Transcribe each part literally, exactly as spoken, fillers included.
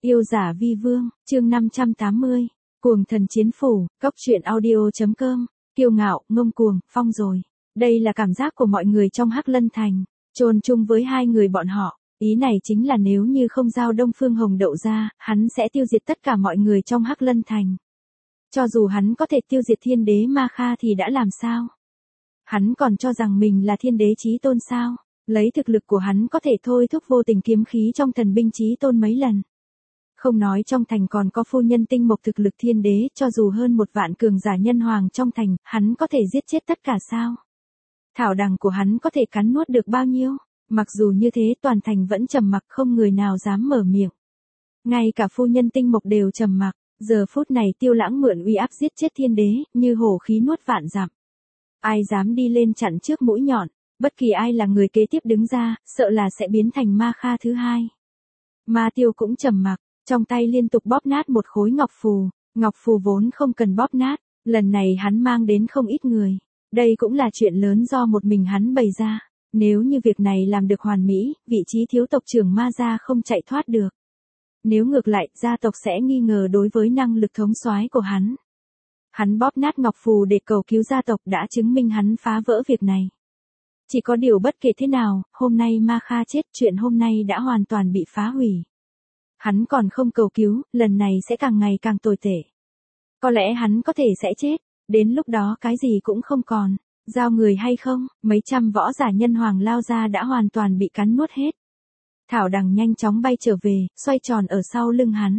Yêu giả vi vương, chương năm trăm tám mươi. Cuồng thần chiến phủ, cốc truyện audio.com. Kiêu ngạo, ngông cuồng, phong rồi. Đây là cảm giác của mọi người trong Hắc Lân Thành, chôn chung với hai người bọn họ. Ý này chính là nếu như không giao Đông Phương Hồng Đậu ra, hắn sẽ tiêu diệt tất cả mọi người trong Hắc Lân Thành. Cho dù hắn có thể tiêu diệt thiên đế Ma Kha thì đã làm sao? Hắn còn cho rằng mình là thiên đế chí tôn sao? Lấy thực lực của hắn có thể thôi thúc vô tình kiếm khí trong thần binh chí tôn mấy lần. Không nói trong thành còn có phu nhân tinh mộc thực lực thiên đế, cho dù hơn một vạn cường giả nhân hoàng trong thành, hắn có thể giết chết tất cả sao? Thảo đằng của hắn có thể cắn nuốt được bao nhiêu? Mặc dù như thế toàn thành vẫn trầm mặc, không người nào dám mở miệng. Ngay cả phu nhân tinh mộc đều trầm mặc, giờ phút này Tiêu Lãng mượn uy áp giết chết thiên đế, như hổ khí nuốt vạn dặm. Ai dám đi lên chặn trước mũi nhọn, bất kỳ ai là người kế tiếp đứng ra, sợ là sẽ biến thành Ma Kha thứ hai. Ma Tiêu cũng trầm mặc, trong tay liên tục bóp nát một khối ngọc phù, ngọc phù vốn không cần bóp nát, lần này hắn mang đến không ít người. Đây cũng là chuyện lớn do một mình hắn bày ra, nếu như việc này làm được hoàn mỹ, vị trí thiếu tộc trưởng Ma gia không chạy thoát được. Nếu ngược lại, gia tộc sẽ nghi ngờ đối với năng lực thống soái của hắn. Hắn bóp nát ngọc phù để cầu cứu gia tộc đã chứng minh hắn phá vỡ việc này. Chỉ có điều bất kể thế nào, hôm nay Ma Kha chết, chuyện hôm nay đã hoàn toàn bị phá hủy. Hắn còn không cầu cứu, lần này sẽ càng ngày càng tồi tệ. Có lẽ hắn có thể sẽ chết, đến lúc đó cái gì cũng không còn, giao người hay không, mấy trăm võ giả nhân hoàng lao ra đã hoàn toàn bị cắn nuốt hết. Thảo đằng nhanh chóng bay trở về, xoay tròn ở sau lưng hắn.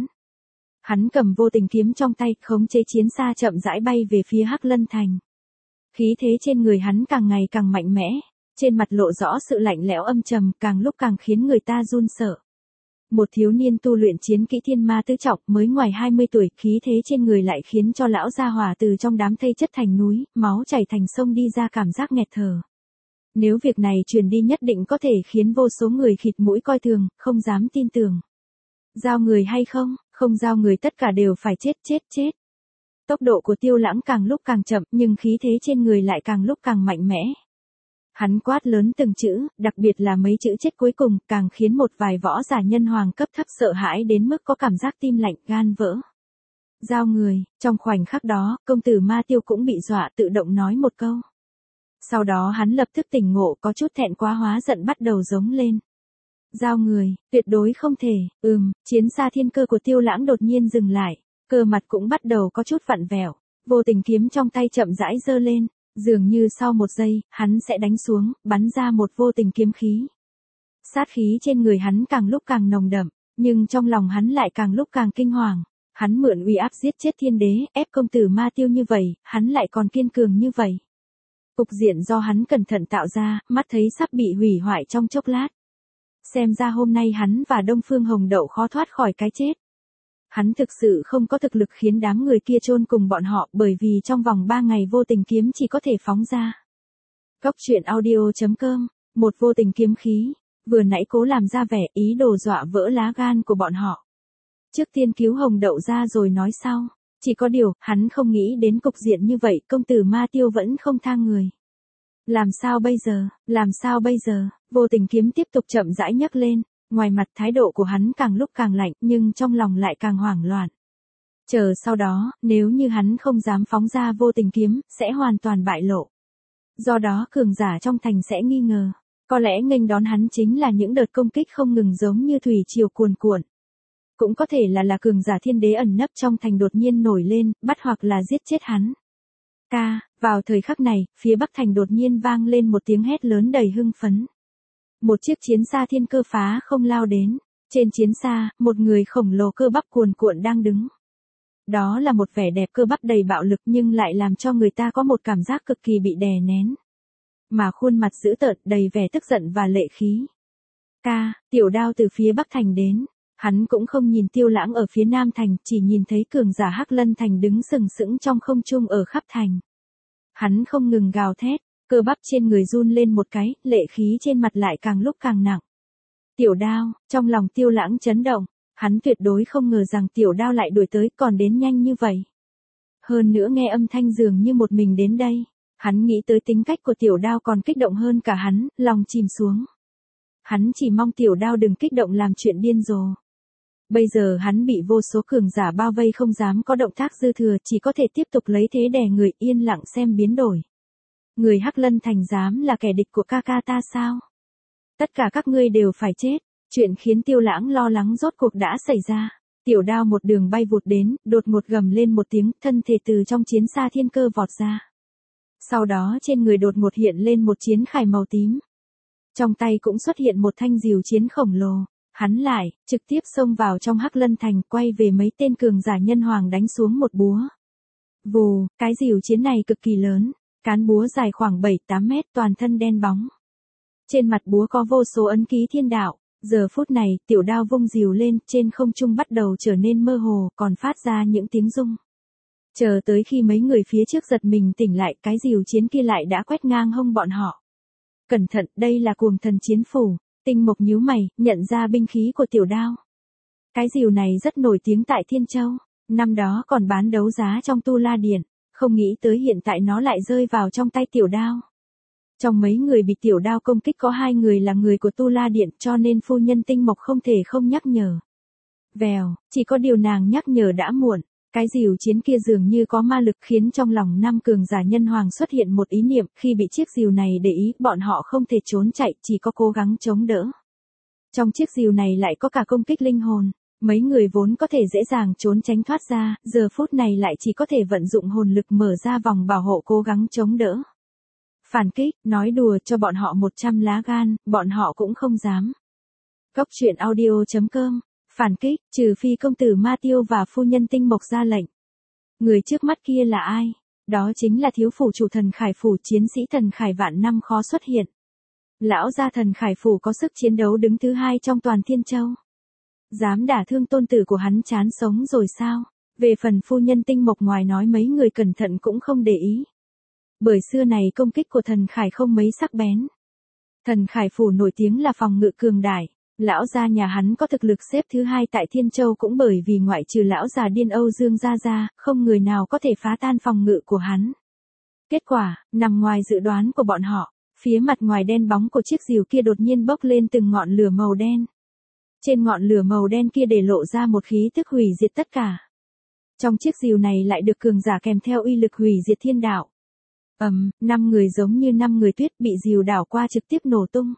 Hắn cầm vô tình kiếm trong tay, khống chế chiến xa chậm rãi bay về phía Hắc Lân Thành. Khí thế trên người hắn càng ngày càng mạnh mẽ, trên mặt lộ rõ sự lạnh lẽo âm trầm, càng lúc càng khiến người ta run sợ. Một thiếu niên tu luyện chiến kỹ thiên ma tứ trọng mới ngoài hai mươi tuổi, khí thế trên người lại khiến cho lão gia hỏa từ trong đám thây chất thành núi, máu chảy thành sông đi ra cảm giác nghẹt thở. Nếu việc này truyền đi nhất định có thể khiến vô số người khịt mũi coi thường, không dám tin tưởng. Giao người hay không, không giao người tất cả đều phải chết chết chết. Tốc độ của Tiêu Lãng càng lúc càng chậm, nhưng khí thế trên người lại càng lúc càng mạnh mẽ. Hắn quát lớn từng chữ, đặc biệt là mấy chữ chết cuối cùng, càng khiến một vài võ giả nhân hoàng cấp thấp sợ hãi đến mức có cảm giác tim lạnh, gan vỡ. Giao người, trong khoảnh khắc đó, công tử Ma Tiêu cũng bị dọa, tự động nói một câu. Sau đó hắn lập tức tỉnh ngộ, có chút thẹn quá hóa giận bắt đầu giống lên. Giao người, tuyệt đối không thể, ừm, chiến xa thiên cơ của Tiêu Lãng đột nhiên dừng lại, cơ mặt cũng bắt đầu có chút vặn vẹo, vô tình kiếm trong tay chậm rãi giơ lên. Dường như sau một giây, hắn sẽ đánh xuống, bắn ra một vô tình kiếm khí. Sát khí trên người hắn càng lúc càng nồng đậm, nhưng trong lòng hắn lại càng lúc càng kinh hoàng. Hắn mượn uy áp giết chết thiên đế, ép công tử Ma Tiêu như vậy, hắn lại còn kiên cường như vậy. Cục diện do hắn cẩn thận tạo ra, mắt thấy sắp bị hủy hoại trong chốc lát. Xem ra hôm nay hắn và Đông Phương Hồng Đậu khó thoát khỏi cái chết. Hắn thực sự không có thực lực khiến đám người kia chôn cùng bọn họ, bởi vì trong vòng ba ngày vô tình kiếm chỉ có thể phóng ra. Cốc truyện audio.com. Một vô tình kiếm khí, vừa nãy cố làm ra vẻ ý đồ dọa vỡ lá gan của bọn họ. Trước tiên cứu Hồng Đậu ra rồi nói sau. Chỉ có điều, hắn không nghĩ đến cục diện như vậy, công tử Ma Tiêu vẫn không tha người. Làm sao bây giờ, làm sao bây giờ, vô tình kiếm tiếp tục chậm rãi nhấc lên. Ngoài mặt thái độ của hắn càng lúc càng lạnh, nhưng trong lòng lại càng hoảng loạn. Chờ sau đó, nếu như hắn không dám phóng ra vô tình kiếm, sẽ hoàn toàn bại lộ. Do đó cường giả trong thành sẽ nghi ngờ. Có lẽ nghênh đón hắn chính là những đợt công kích không ngừng giống như thủy triều cuồn cuộn. Cũng có thể là là cường giả thiên đế ẩn nấp trong thành đột nhiên nổi lên, bắt hoặc là giết chết hắn. Ca, vào thời khắc này, phía bắc thành đột nhiên vang lên một tiếng hét lớn đầy hưng phấn. Một chiếc chiến xa thiên cơ phá không lao đến. Trên chiến xa, một người khổng lồ cơ bắp cuồn cuộn đang đứng. Đó là một vẻ đẹp cơ bắp đầy bạo lực nhưng lại làm cho người ta có một cảm giác cực kỳ bị đè nén. Mà khuôn mặt dữ tợn đầy vẻ tức giận và lệ khí. Ca, Tiểu Đao từ phía bắc thành đến. Hắn cũng không nhìn Tiêu Lãng ở phía nam thành, chỉ nhìn thấy cường giả Hắc Lân Thành đứng sừng sững trong không trung ở khắp thành. Hắn không ngừng gào thét. Cơ bắp trên người run lên một cái, lệ khí trên mặt lại càng lúc càng nặng. Tiểu Đao, trong lòng Tiêu Lãng chấn động, hắn tuyệt đối không ngờ rằng Tiểu Đao lại đuổi tới còn đến nhanh như vậy. Hơn nữa nghe âm thanh dường như một mình đến đây, hắn nghĩ tới tính cách của Tiểu Đao còn kích động hơn cả hắn, lòng chìm xuống. Hắn chỉ mong Tiểu Đao đừng kích động làm chuyện điên rồ. Bây giờ hắn bị vô số cường giả bao vây không dám có động tác dư thừa, chỉ có thể tiếp tục lấy thế đè người, yên lặng xem biến đổi. Người Hắc Lân Thành dám là kẻ địch của ca ca ta sao? Tất cả các ngươi đều phải chết. Chuyện khiến Tiêu Lãng lo lắng rốt cuộc đã xảy ra. Tiểu Đao một đường bay vụt đến, đột ngột gầm lên một tiếng, thân thể từ trong chiến xa thiên cơ vọt ra. Sau đó trên người đột ngột hiện lên một chiến khải màu tím. Trong tay cũng xuất hiện một thanh diều chiến khổng lồ. Hắn lại, trực tiếp xông vào trong Hắc Lân Thành, quay về mấy tên cường giả nhân hoàng đánh xuống một búa. Vù, cái diều chiến này cực kỳ lớn, cán búa dài khoảng bảy tám mét, toàn thân đen bóng. Trên mặt búa có vô số ấn ký thiên đạo. Giờ phút này, Tiểu Đao vung diều lên, trên không trung bắt đầu trở nên mơ hồ, còn phát ra những tiếng rung. Chờ tới khi mấy người phía trước giật mình tỉnh lại, cái diều chiến kia lại đã quét ngang hông bọn họ. Cẩn thận, đây là Cuồng Thần Chiến Phủ. Tinh Mộc nhíu mày, nhận ra binh khí của Tiểu Đao. Cái diều này rất nổi tiếng tại Thiên Châu, năm đó còn bán đấu giá trong Tu La Điện, không nghĩ tới hiện tại nó lại rơi vào trong tay Tiểu Đao. Trong mấy người bị Tiểu Đao công kích có hai người là người của Tu La Điện, cho nên phu nhân Tinh Mộc không thể không nhắc nhở. Vèo, chỉ có điều nàng nhắc nhở đã muộn. Cái diều chiến kia dường như có ma lực, khiến trong lòng năm cường giả nhân hoàng xuất hiện một ý niệm, khi bị chiếc diều này để ý, bọn họ không thể trốn chạy, chỉ có cố gắng chống đỡ. Trong chiếc diều này lại có cả công kích linh hồn, mấy người vốn có thể dễ dàng trốn tránh thoát ra, giờ phút này lại chỉ có thể vận dụng hồn lực mở ra vòng bảo hộ cố gắng chống đỡ. Phản kích, nói đùa, cho bọn họ một trăm lá gan, bọn họ cũng không dám. Cốc truyện audio chấm com. Phản kích, trừ phi công tử Ma Tiêu và phu nhân Tinh Mộc ra lệnh. Người trước mắt kia là ai? Đó chính là thiếu phủ chủ Thần Khải Phủ, chiến sĩ Thần Khải vạn năm khó xuất hiện. Lão gia Thần Khải Phủ có sức chiến đấu đứng thứ hai trong toàn Thiên Châu. Dám đả thương tôn tử của hắn, chán sống rồi sao? Về phần phu nhân Tinh Mộc, ngoài nói mấy người cẩn thận cũng không để ý. Bởi xưa này công kích của Thần Khải không mấy sắc bén. Thần Khải Phủ nổi tiếng là phòng ngự cường đại. Lão gia nhà hắn có thực lực xếp thứ hai tại Thiên Châu, cũng bởi vì ngoại trừ lão già điên Âu Dương gia ra, không người nào có thể phá tan phòng ngự của hắn. Kết quả, nằm ngoài dự đoán của bọn họ, phía mặt ngoài đen bóng của chiếc diều kia đột nhiên bốc lên từng ngọn lửa màu đen. Trên ngọn lửa màu đen kia để lộ ra một khí tức hủy diệt tất cả. Trong chiếc diều này lại được cường giả kèm theo uy lực hủy diệt thiên đạo. Ầm, um, năm người giống như năm người tuyết bị diều đảo qua trực tiếp nổ tung.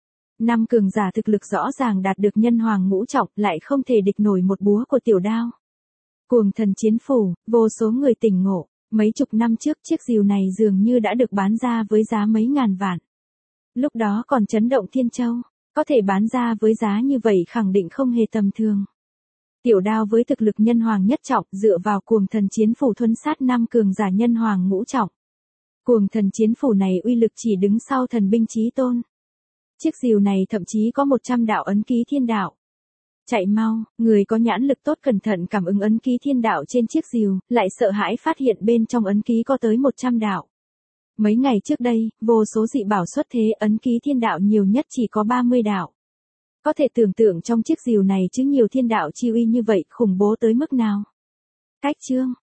Năm cường giả thực lực rõ ràng đạt được nhân hoàng ngũ trọng, lại không thể địch nổi một búa của Tiểu Đao. Cuồng Thần Chiến Phủ, vô số người tỉnh ngộ, mấy chục năm trước chiếc diều này dường như đã được bán ra với giá mấy ngàn vạn. Lúc đó còn chấn động Thiên Châu, có thể bán ra với giá như vậy khẳng định không hề tầm thường. Tiểu Đao với thực lực nhân hoàng nhất trọng, dựa vào Cuồng Thần Chiến Phủ thuần sát năm cường giả nhân hoàng ngũ trọng. Cuồng Thần Chiến Phủ này uy lực chỉ đứng sau thần binh chí tôn. Chiếc diều này thậm chí có một trăm đạo ấn ký thiên đạo. Chạy mau, người có nhãn lực tốt cẩn thận cảm ứng ấn ký thiên đạo trên chiếc diều, lại sợ hãi phát hiện bên trong ấn ký có tới một trăm đạo. Mấy ngày trước đây, vô số dị bảo xuất thế, ấn ký thiên đạo nhiều nhất chỉ có ba mươi đạo. Có thể tưởng tượng trong chiếc diều này chứa nhiều thiên đạo chi uy như vậy, khủng bố tới mức nào. Cách chương